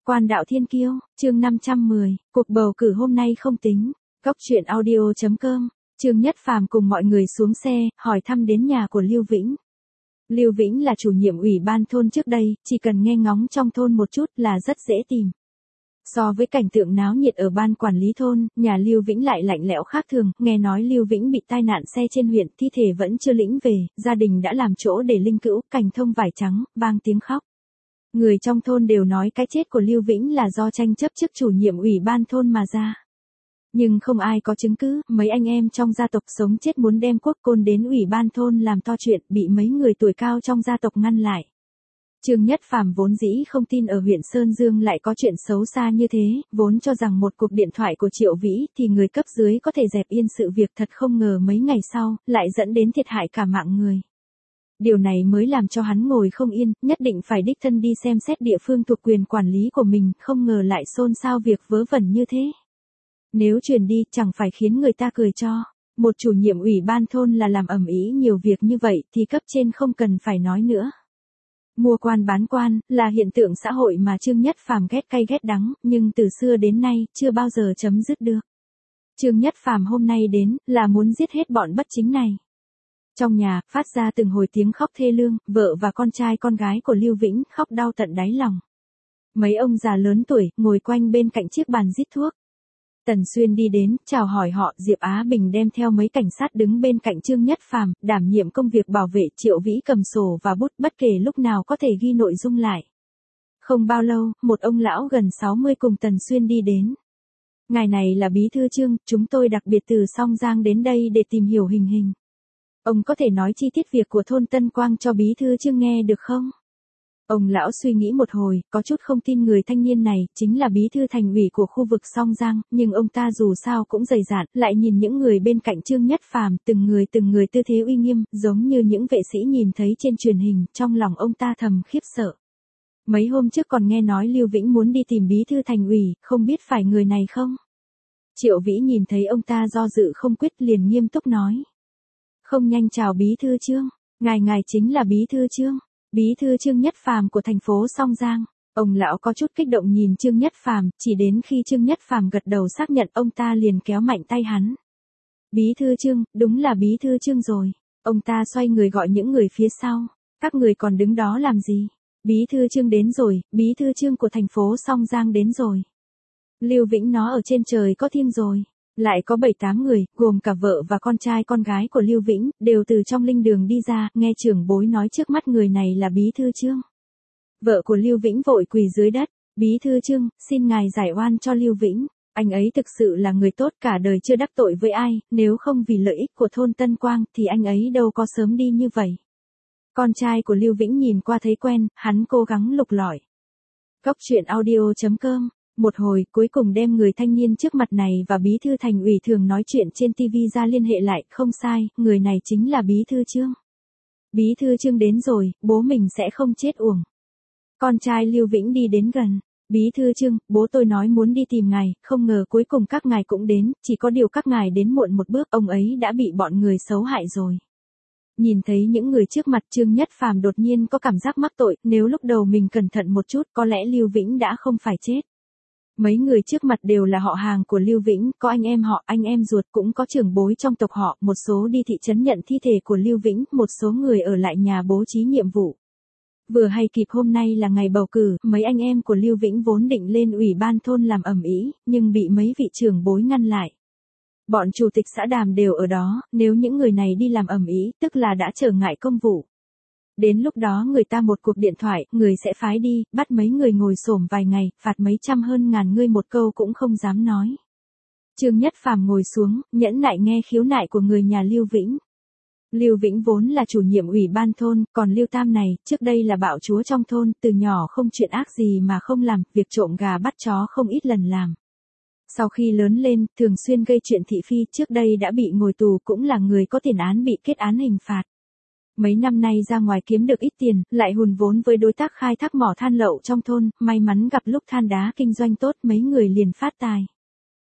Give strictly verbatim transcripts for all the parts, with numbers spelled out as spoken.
Quan đạo thiên kiêu, chương năm trăm mười, cuộc bầu cử hôm nay không tính. Góc truyện audio chấm com, Trương Nhất Phàm cùng mọi người xuống xe, hỏi thăm đến nhà của Lưu Vĩnh. Lưu Vĩnh là chủ nhiệm ủy ban thôn trước đây, chỉ cần nghe ngóng trong thôn một chút là rất dễ tìm. So với cảnh tượng náo nhiệt ở ban quản lý thôn, nhà Lưu Vĩnh lại lạnh lẽo khác thường, nghe nói Lưu Vĩnh bị tai nạn xe trên huyện, thi thể vẫn chưa lĩnh về, gia đình đã làm chỗ để linh cữu, cành thông vải trắng, vang tiếng khóc. Người trong thôn đều nói cái chết của Lưu Vĩnh là do tranh chấp chức chủ nhiệm ủy ban thôn mà ra. Nhưng không ai có chứng cứ, mấy anh em trong gia tộc sống chết muốn đem quốc côn đến ủy ban thôn làm to chuyện, bị mấy người tuổi cao trong gia tộc ngăn lại. Trương Nhất Phàm vốn dĩ không tin ở huyện Sơn Dương lại có chuyện xấu xa như thế, vốn cho rằng một cuộc điện thoại của Triệu Vĩ thì người cấp dưới có thể dẹp yên sự việc, thật không ngờ mấy ngày sau, lại dẫn đến thiệt hại cả mạng người. Điều này mới làm cho hắn ngồi không yên, nhất định phải đích thân đi xem xét địa phương thuộc quyền quản lý của mình, không ngờ lại xôn xao việc vớ vẩn như thế. Nếu truyền đi, chẳng phải khiến người ta cười cho. Một chủ nhiệm ủy ban thôn là làm ầm ĩ nhiều việc như vậy thì cấp trên không cần phải nói nữa. Mua quan bán quan là hiện tượng xã hội mà Trương Nhất Phàm ghét cay ghét đắng, nhưng từ xưa đến nay chưa bao giờ chấm dứt được. Trương Nhất Phàm hôm nay đến là muốn giết hết bọn bất chính này. Trong nhà, phát ra từng hồi tiếng khóc thê lương, vợ và con trai con gái của Lưu Vĩnh khóc đau tận đáy lòng. Mấy ông già lớn tuổi, ngồi quanh bên cạnh chiếc bàn rít thuốc. Tần Xuyên đi đến, chào hỏi họ, Diệp Á Bình đem theo mấy cảnh sát đứng bên cạnh Trương Nhất Phàm, đảm nhiệm công việc bảo vệ, Triệu Vĩ cầm sổ và bút, bất kể lúc nào có thể ghi nội dung lại. Không bao lâu, một ông lão gần sáu mươi cùng Tần Xuyên đi đến. Ngài này là bí thư Trương, chúng tôi đặc biệt từ Song Giang đến đây để tìm hiểu hình hình. Ông có thể nói chi tiết việc của thôn Tân Quang cho bí thư Trương nghe được không? Ông lão suy nghĩ một hồi, có chút không tin người thanh niên này chính là bí thư thành ủy của khu vực Song Giang, nhưng ông ta dù sao cũng dày dạn, lại nhìn những người bên cạnh Trương Nhất Phàm, từng người từng người tư thế uy nghiêm, giống như những vệ sĩ nhìn thấy trên truyền hình, trong lòng ông ta thầm khiếp sợ. Mấy hôm trước còn nghe nói Lưu Vĩnh muốn đi tìm bí thư thành ủy, không biết phải người này không? Triệu Vĩ nhìn thấy ông ta do dự không quyết liền nghiêm túc nói. Không nhanh chào bí thư Trương, ngài ngài chính là bí thư Trương, bí thư Trương Nhất Phàm của thành phố Song Giang. Ông lão có chút kích động nhìn Trương Nhất Phàm, chỉ đến khi Trương Nhất Phàm gật đầu xác nhận ông ta liền kéo mạnh tay hắn. Bí thư Trương, đúng là bí thư Trương rồi. Ông ta xoay người gọi những người phía sau, các người còn đứng đó làm gì? Bí thư Trương đến rồi, bí thư Trương của thành phố Song Giang đến rồi. Lưu Vĩnh nó ở trên trời có thiêng rồi. Lại có bảy tám người, gồm cả vợ và con trai con gái của Lưu Vĩnh, đều từ trong linh đường đi ra, nghe trưởng bối nói trước mắt người này là bí thư Trương. Vợ của Lưu Vĩnh vội quỳ dưới đất, bí thư Trương, xin ngài giải oan cho Lưu Vĩnh. Anh ấy thực sự là người tốt, cả đời chưa đắc tội với ai, nếu không vì lợi ích của thôn Tân Quang thì anh ấy đâu có sớm đi như vậy. Con trai của Lưu Vĩnh nhìn qua thấy quen, hắn cố gắng lục lọi. Góc truyện audio chấm com. Một hồi, cuối cùng đem người thanh niên trước mặt này và bí thư thành ủy thường nói chuyện trên ti vi ra liên hệ lại, không sai, người này chính là bí thư Trương. Bí thư Trương đến rồi, bố mình sẽ không chết uổng. Con trai Lưu Vĩnh đi đến gần. Bí thư Trương, bố tôi nói muốn đi tìm ngài, không ngờ cuối cùng các ngài cũng đến, chỉ có điều các ngài đến muộn một bước, ông ấy đã bị bọn người xấu hại rồi. Nhìn thấy những người trước mặt, Trương Nhất Phàm đột nhiên có cảm giác mắc tội, nếu lúc đầu mình cẩn thận một chút có lẽ Lưu Vĩnh đã không phải chết. Mấy người trước mặt đều là họ hàng của Lưu Vĩnh, có anh em họ, anh em ruột, cũng có trưởng bối trong tộc họ, một số đi thị trấn nhận thi thể của Lưu Vĩnh, một số người ở lại nhà bố trí nhiệm vụ. Vừa hay kịp hôm nay là ngày bầu cử, mấy anh em của Lưu Vĩnh vốn định lên ủy ban thôn làm ầm ĩ, nhưng bị mấy vị trưởng bối ngăn lại. Bọn chủ tịch xã đàm đều ở đó, nếu những người này đi làm ầm ĩ, tức là đã trở ngại công vụ. Đến lúc đó người ta một cuộc điện thoại, người sẽ phái đi, bắt mấy người ngồi xổm vài ngày, phạt mấy trăm hơn ngàn ngươi một câu cũng không dám nói. Trương Nhất Phàm ngồi xuống, nhẫn nại nghe khiếu nại của người nhà Lưu Vĩnh. Lưu Vĩnh vốn là chủ nhiệm ủy ban thôn, còn Lưu Tam này, trước đây là bạo chúa trong thôn, từ nhỏ không chuyện ác gì mà không làm, việc trộm gà bắt chó không ít lần làm. Sau khi lớn lên, thường xuyên gây chuyện thị phi, trước đây đã bị ngồi tù, cũng là người có tiền án bị kết án hình phạt. Mấy năm nay ra ngoài kiếm được ít tiền, lại hùn vốn với đối tác khai thác mỏ than lậu trong thôn, may mắn gặp lúc than đá kinh doanh tốt, mấy người liền phát tài.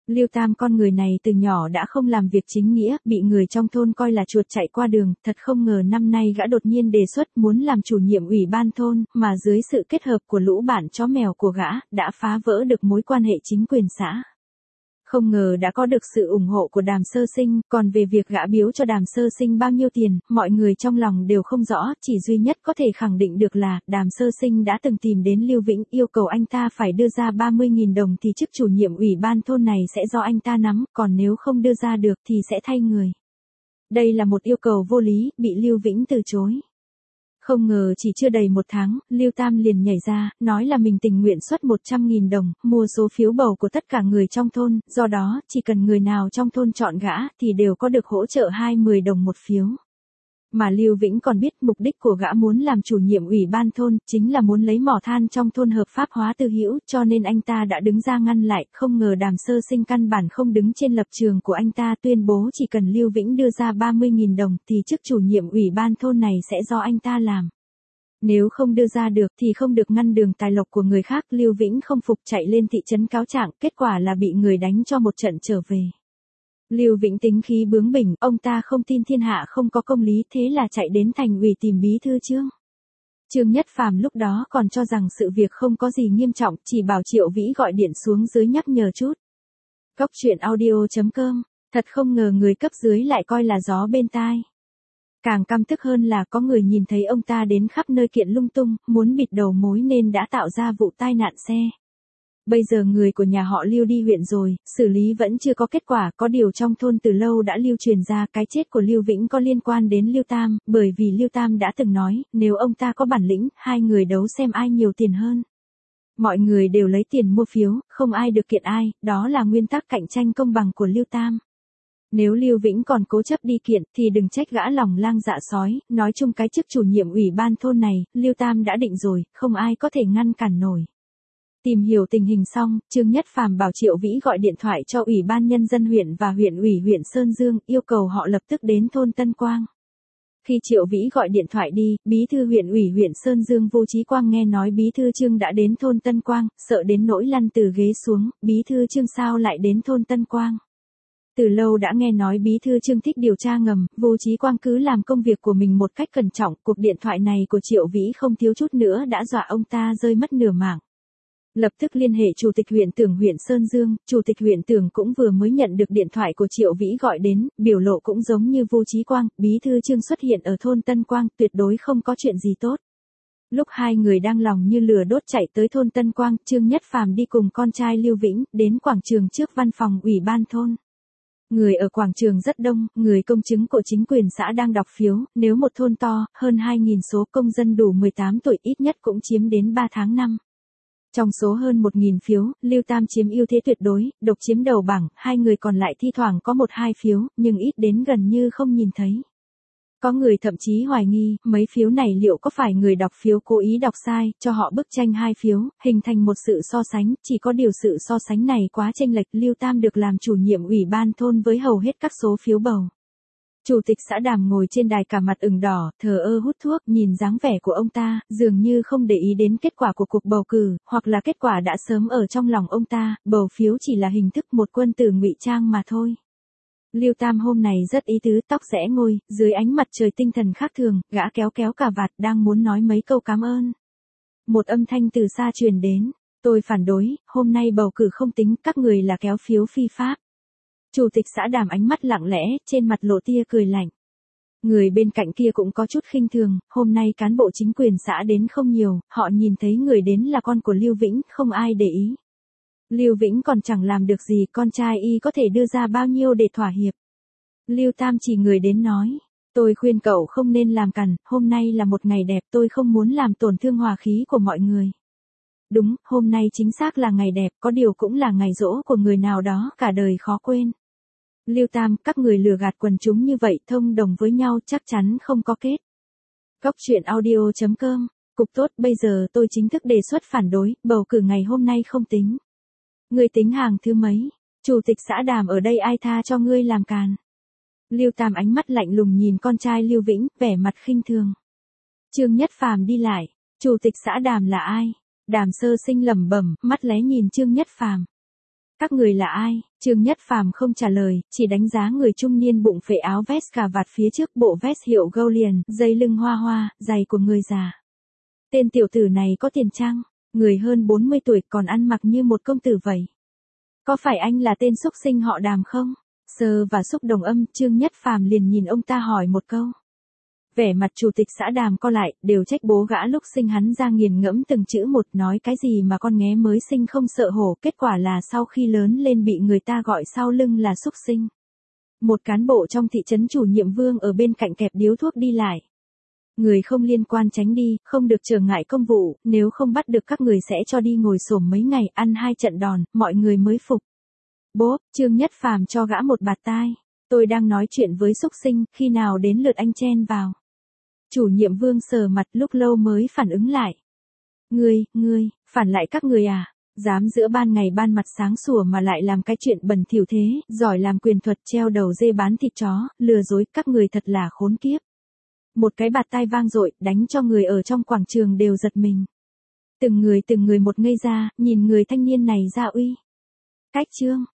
Lưu Tam con người này từ nhỏ đã không làm việc chính nghĩa, bị người trong thôn coi là chuột chạy qua đường, thật không ngờ năm nay gã đột nhiên đề xuất muốn làm chủ nhiệm ủy ban thôn, mà dưới sự kết hợp của lũ bạn chó mèo của gã, đã phá vỡ được mối quan hệ chính quyền xã. Không ngờ đã có được sự ủng hộ của Đàm Sơ Sinh, còn về việc gã biếu cho Đàm Sơ Sinh bao nhiêu tiền, mọi người trong lòng đều không rõ, chỉ duy nhất có thể khẳng định được là, Đàm Sơ Sinh đã từng tìm đến Lưu Vĩnh, yêu cầu anh ta phải đưa ra ba mươi nghìn đồng thì chức chủ nhiệm ủy ban thôn này sẽ do anh ta nắm, còn nếu không đưa ra được thì sẽ thay người. Đây là một yêu cầu vô lý, bị Lưu Vĩnh từ chối. Không ngờ chỉ chưa đầy một tháng, Lưu Tam liền nhảy ra, nói là mình tình nguyện xuất một trăm nghìn đồng, mua số phiếu bầu của tất cả người trong thôn, do đó, chỉ cần người nào trong thôn chọn gã, thì đều có được hỗ trợ hai mươi đồng một phiếu. Mà Lưu Vĩnh còn biết mục đích của gã muốn làm chủ nhiệm ủy ban thôn, chính là muốn lấy mỏ than trong thôn hợp pháp hóa Tư Hữu, cho nên anh ta đã đứng ra ngăn lại, không ngờ Đàm Sơ Sinh căn bản không đứng trên lập trường của anh ta, tuyên bố chỉ cần Lưu Vĩnh đưa ra ba mươi nghìn đồng thì chức chủ nhiệm ủy ban thôn này sẽ do anh ta làm. Nếu không đưa ra được thì không được ngăn đường tài lộc của người khác, Lưu Vĩnh không phục chạy lên thị trấn cáo trạng, kết quả là bị người đánh cho một trận trở về. Lưu Vĩnh tính khí bướng bỉnh, ông ta không tin thiên hạ không có công lý, thế là chạy đến thành ủy tìm bí thư Trương. Trương Nhất Phàm lúc đó còn cho rằng sự việc không có gì nghiêm trọng, chỉ bảo Triệu Vĩ gọi điện xuống dưới nhắc nhở chút. Cóc truyện audio chấm com, thật không ngờ người cấp dưới lại coi là gió bên tai. Càng căm tức hơn là có người nhìn thấy ông ta đến khắp nơi kiện lung tung, muốn bịt đầu mối nên đã tạo ra vụ tai nạn xe. Bây giờ người của nhà họ Lưu đi huyện rồi, xử lý vẫn chưa có kết quả, có điều trong thôn từ lâu đã lưu truyền ra cái chết của Lưu Vĩnh có liên quan đến Lưu Tam, bởi vì Lưu Tam đã từng nói, nếu ông ta có bản lĩnh, hai người đấu xem ai nhiều tiền hơn. Mọi người đều lấy tiền mua phiếu, không ai được kiện ai, đó là nguyên tắc cạnh tranh công bằng của Lưu Tam. Nếu Lưu Vĩnh còn cố chấp đi kiện thì đừng trách gã lòng lang dạ sói, nói chung cái chức chủ nhiệm ủy ban thôn này, Lưu Tam đã định rồi, không ai có thể ngăn cản nổi. Tìm hiểu tình hình xong, Trương Nhất Phàm bảo Triệu Vĩ gọi điện thoại cho Ủy ban Nhân dân huyện và huyện ủy huyện Sơn Dương, yêu cầu họ lập tức đến thôn Tân Quang. Khi Triệu Vĩ gọi điện thoại đi, bí thư huyện ủy huyện Sơn Dương Vô Chí Quang nghe nói bí thư Trương đã đến thôn Tân Quang, sợ đến nỗi lăn từ ghế xuống, bí thư Trương sao lại đến thôn Tân Quang. Từ lâu đã nghe nói bí thư Trương thích điều tra ngầm, Vô Chí Quang cứ làm công việc của mình một cách cẩn trọng, cuộc điện thoại này của Triệu Vĩ không thiếu chút nữa đã dọa ông ta rơi mất nửa mạng. Lập tức liên hệ Chủ tịch huyện Tưởng huyện Sơn Dương, Chủ tịch huyện Tưởng cũng vừa mới nhận được điện thoại của Triệu Vĩ gọi đến, biểu lộ cũng giống như Vô Chí Quang, bí thư Trương xuất hiện ở thôn Tân Quang, tuyệt đối không có chuyện gì tốt. Lúc hai người đang lòng như lửa đốt chạy tới thôn Tân Quang, Trương Nhất Phàm đi cùng con trai Lưu Vĩnh, đến quảng trường trước văn phòng ủy ban thôn. Người ở quảng trường rất đông, người công chứng của chính quyền xã đang đọc phiếu, nếu một thôn to, hơn hai nghìn số công dân đủ mười tám tuổi ít nhất cũng chiếm đến ba tháng năm. Trong số hơn một nghìn phiếu, Lưu Tam chiếm ưu thế tuyệt đối, độc chiếm đầu bảng, hai người còn lại thi thoảng có một hai phiếu, nhưng ít đến gần như không nhìn thấy. Có người thậm chí hoài nghi, mấy phiếu này liệu có phải người đọc phiếu cố ý đọc sai, cho họ bức tranh hai phiếu, hình thành một sự so sánh, chỉ có điều sự so sánh này quá chênh lệch, Lưu Tam được làm chủ nhiệm ủy ban thôn với hầu hết các số phiếu bầu. Chủ tịch xã Đàm ngồi trên đài cả mặt ửng đỏ, thờ ơ hút thuốc, nhìn dáng vẻ của ông ta, dường như không để ý đến kết quả của cuộc bầu cử, hoặc là kết quả đã sớm ở trong lòng ông ta, bầu phiếu chỉ là hình thức một quân tử ngụy trang mà thôi. Lưu Tam hôm này rất ý tứ, tóc rẽ ngôi, dưới ánh mặt trời tinh thần khác thường, gã kéo kéo cà vạt đang muốn nói mấy câu cảm ơn. Một âm thanh từ xa truyền đến, tôi phản đối, hôm nay bầu cử không tính, các người là kéo phiếu phi pháp. Chủ tịch xã Đàm ánh mắt lặng lẽ, trên mặt lộ tia cười lạnh. Người bên cạnh kia cũng có chút khinh thường, hôm nay cán bộ chính quyền xã đến không nhiều, họ nhìn thấy người đến là con của Lưu Vĩnh, không ai để ý. Lưu Vĩnh còn chẳng làm được gì, con trai y có thể đưa ra bao nhiêu để thỏa hiệp. Lưu Tam chỉ người đến nói, tôi khuyên cậu không nên làm cằn, hôm nay là một ngày đẹp, tôi không muốn làm tổn thương hòa khí của mọi người. Đúng, hôm nay chính xác là ngày đẹp, có điều cũng là ngày giỗ của người nào đó, cả đời khó quên. Lưu Tam, các người lừa gạt quần chúng như vậy, thông đồng với nhau chắc chắn không có kết. Cóc truyện audio chấm com, cục tốt, bây giờ tôi chính thức đề xuất phản đối, bầu cử ngày hôm nay không tính. Ngươi tính hàng thứ mấy? Chủ tịch xã Đàm ở đây ai tha cho ngươi làm càn? Lưu Tam ánh mắt lạnh lùng nhìn con trai Lưu Vĩnh, vẻ mặt khinh thường. Trương Nhất Phàm đi lại, chủ tịch xã Đàm là ai? Đàm Sơ Sinh lẩm bẩm, mắt lé nhìn Trương Nhất Phàm. Các người là ai? Trương Nhất Phàm không trả lời, chỉ đánh giá người trung niên bụng phệ áo vest cà vạt phía trước bộ vest hiệu gâu liền, dây lưng hoa hoa, giày của người già. Tên tiểu tử này có tiền chăng? Người hơn bốn mươi tuổi còn ăn mặc như một công tử vậy. Có phải anh là tên xúc sinh họ Đàm không? Sơ và Xúc đồng âm, Trương Nhất Phàm liền nhìn ông ta hỏi một câu. Vẻ mặt chủ tịch xã Đàm co lại, đều trách bố gã lúc sinh hắn ra nghiền ngẫm từng chữ một, nói cái gì mà con nghé mới sinh không sợ hổ, kết quả là sau khi lớn lên bị người ta gọi sau lưng là xúc sinh. Một cán bộ trong thị trấn chủ nhiệm Vương ở bên cạnh kẹp điếu thuốc đi lại. Người không liên quan tránh đi, không được trở ngại công vụ, nếu không bắt được các người sẽ cho đi ngồi xổm mấy ngày, ăn hai trận đòn, mọi người mới phục. Bố, Trương Nhất Phàm cho gã một bạt tai. Tôi đang nói chuyện với xúc sinh, khi nào đến lượt anh chen vào. Chủ nhiệm Vương sờ mặt lúc lâu mới phản ứng lại. Ngươi, ngươi, phản lại các người à? Dám giữa ban ngày ban mặt sáng sủa mà lại làm cái chuyện bẩn thỉu thế, giỏi làm quyền thuật treo đầu dê bán thịt chó, lừa dối, các người thật là khốn kiếp. Một cái bạt tai vang dội, đánh cho người ở trong quảng trường đều giật mình. Từng người từng người một ngây ra, nhìn người thanh niên này ra uy. Cách Trương